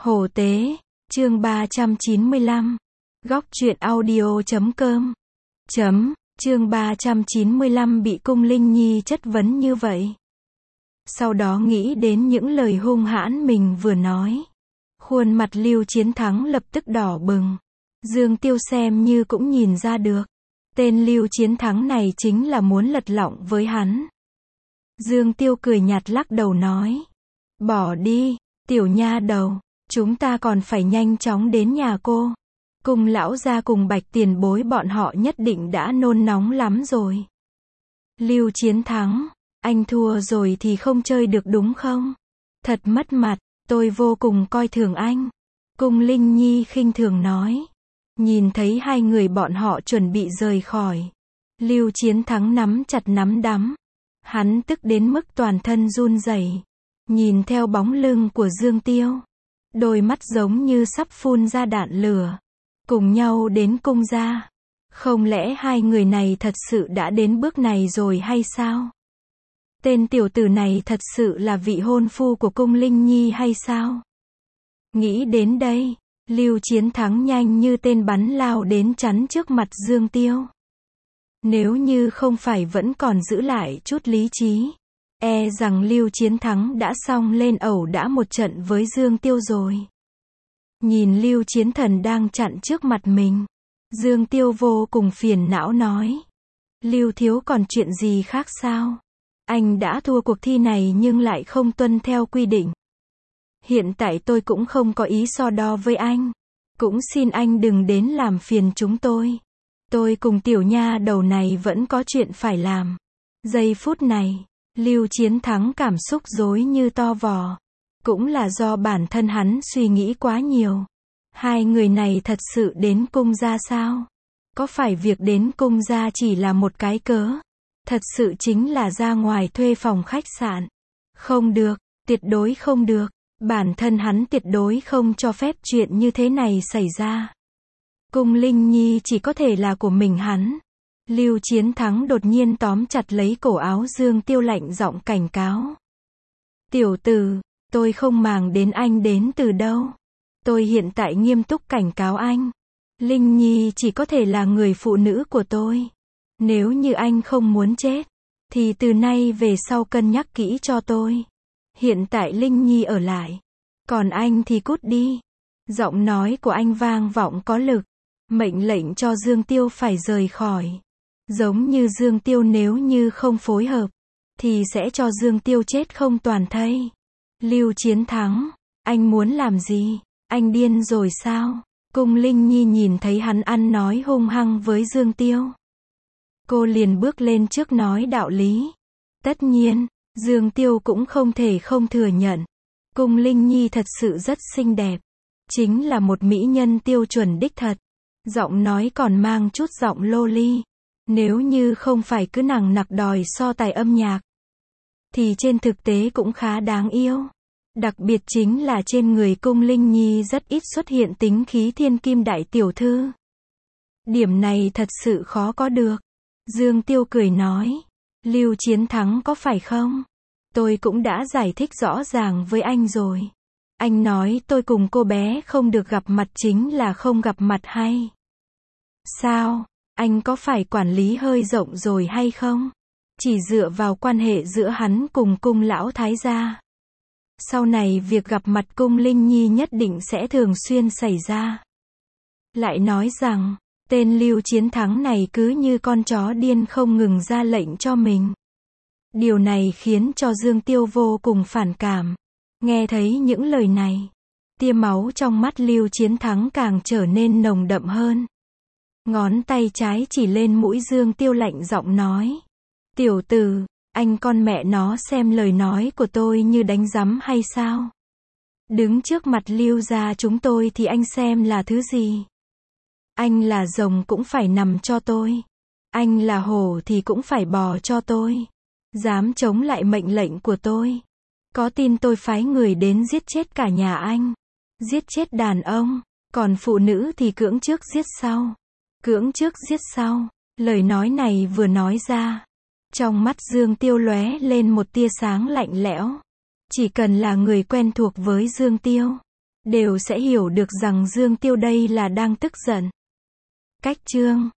Hồ Tế, chương 395. Góc truyện audio.com. Chương 395 bị Cung Linh Nhi chất vấn như vậy. Sau đó nghĩ đến những lời hung hãn mình vừa nói. Khuôn mặt Lưu Chiến Thắng lập tức đỏ bừng. Dương Tiêu xem như cũng nhìn ra được. Tên Lưu Chiến Thắng này chính là muốn lật lọng với hắn. Dương Tiêu cười nhạt lắc đầu nói. Bỏ đi, tiểu nha đầu. Chúng ta còn phải nhanh chóng đến nhà cô. Cung lão gia cùng Bạch tiền bối bọn họ nhất định đã nôn nóng lắm rồi. Lưu Chiến Thắng, anh thua rồi thì không chơi được đúng không? Thật mất mặt, tôi vô cùng coi thường anh. Cung Linh Nhi khinh thường nói. Nhìn thấy hai người bọn họ chuẩn bị rời khỏi. Lưu Chiến Thắng nắm chặt nắm đấm. Hắn tức đến mức toàn thân run rẩy. Nhìn theo bóng lưng của Dương Tiêu. Đôi mắt giống như sắp phun ra đạn lửa. Cùng nhau đến cung gia. Không lẽ hai người này thật sự đã đến bước này rồi hay sao? Tên tiểu tử này thật sự là vị hôn phu của Cung Linh Nhi hay sao? Nghĩ đến đây, Lưu Chiến Thắng nhanh như tên bắn lao đến chắn trước mặt Dương Tiêu. Nếu như không phải vẫn còn giữ lại chút lý trí, e rằng Lưu Chiến Thắng đã xông lên ẩu đả một trận với Dương Tiêu rồi. Nhìn Lưu Chiến Thần đang chặn trước mặt mình, Dương Tiêu vô cùng phiền não nói. Lưu thiếu còn chuyện gì khác sao? Anh đã thua cuộc thi này nhưng lại không tuân theo quy định. Hiện tại tôi cũng không có ý so đo với anh. Cũng xin anh đừng đến làm phiền chúng tôi. Tôi cùng tiểu nha đầu này vẫn có chuyện phải làm. Giây phút này, Lưu Chiến Thắng cảm xúc rối như to vò. Cũng là do bản thân hắn suy nghĩ quá nhiều. Hai người này thật sự đến cung gia sao? Có phải việc đến cung gia chỉ là một cái cớ? Thật sự chính là ra ngoài thuê phòng khách sạn. Không được, tuyệt đối không được. Bản thân hắn tuyệt đối không cho phép chuyện như thế này xảy ra. Cung Linh Nhi chỉ có thể là của mình hắn. Lưu Chiến Thắng đột nhiên tóm chặt lấy cổ áo Dương Tiêu lạnh giọng cảnh cáo. Tiểu tử, tôi không màng đến anh đến từ đâu. Tôi hiện tại nghiêm túc cảnh cáo anh. Linh Nhi chỉ có thể là người phụ nữ của tôi. Nếu như anh không muốn chết, thì từ nay về sau cân nhắc kỹ cho tôi. Hiện tại Linh Nhi ở lại. Còn anh thì cút đi. Giọng nói của anh vang vọng có lực. Mệnh lệnh cho Dương Tiêu phải rời khỏi. Giống như Dương Tiêu nếu như không phối hợp, thì sẽ cho Dương Tiêu chết không toàn thây. Lưu Chiến Thắng, anh muốn làm gì? Anh điên rồi sao? Cung Linh Nhi nhìn thấy hắn ăn nói hung hăng với Dương Tiêu. Cô liền bước lên trước nói đạo lý. Tất nhiên, Dương Tiêu cũng không thể không thừa nhận. Cung Linh Nhi thật sự rất xinh đẹp. Chính là một mỹ nhân tiêu chuẩn đích thật. Giọng nói còn mang chút giọng lô ly. Nếu như không phải cứ nằng nặc đòi so tài âm nhạc, thì trên thực tế cũng khá đáng yêu. Đặc biệt chính là trên người Cung Linh Nhi rất ít xuất hiện tính khí thiên kim đại tiểu thư. Điểm này thật sự khó có được. Dương Tiêu cười nói. Lưu Chiến Thắng có phải không? Tôi cũng đã giải thích rõ ràng với anh rồi. Anh nói tôi cùng cô bé không được gặp mặt chính là không gặp mặt hay sao? Anh có phải quản lý hơi rộng rồi hay không? Chỉ dựa vào quan hệ giữa hắn cùng cung lão thái gia. Sau này việc gặp mặt Cung Linh Nhi nhất định sẽ thường xuyên xảy ra. Lại nói rằng, tên Lưu Chiến Thắng này cứ như con chó điên không ngừng ra lệnh cho mình. Điều này khiến cho Dương Tiêu vô cùng phản cảm. Nghe thấy những lời này, tia máu trong mắt Lưu Chiến Thắng càng trở nên nồng đậm hơn. Ngón tay trái chỉ lên mũi Dương Tiêu lạnh giọng nói. Tiểu tử, anh con mẹ nó xem lời nói của tôi như đánh rắm hay sao? Đứng trước mặt Lưu gia chúng tôi thì anh xem là thứ gì? Anh là rồng cũng phải nằm cho tôi. Anh là hổ thì cũng phải bò cho tôi. Dám chống lại mệnh lệnh của tôi. Có tin tôi phái người đến giết chết cả nhà anh. Giết chết đàn ông. Còn phụ nữ thì cưỡng trước giết sau. Cưỡng trước giết sau. Lời nói này vừa nói ra. Trong mắt Dương Tiêu lóe lên một tia sáng lạnh lẽo. Chỉ cần là người quen thuộc với Dương Tiêu, đều sẽ hiểu được rằng Dương Tiêu đây là đang tức giận. Cách chương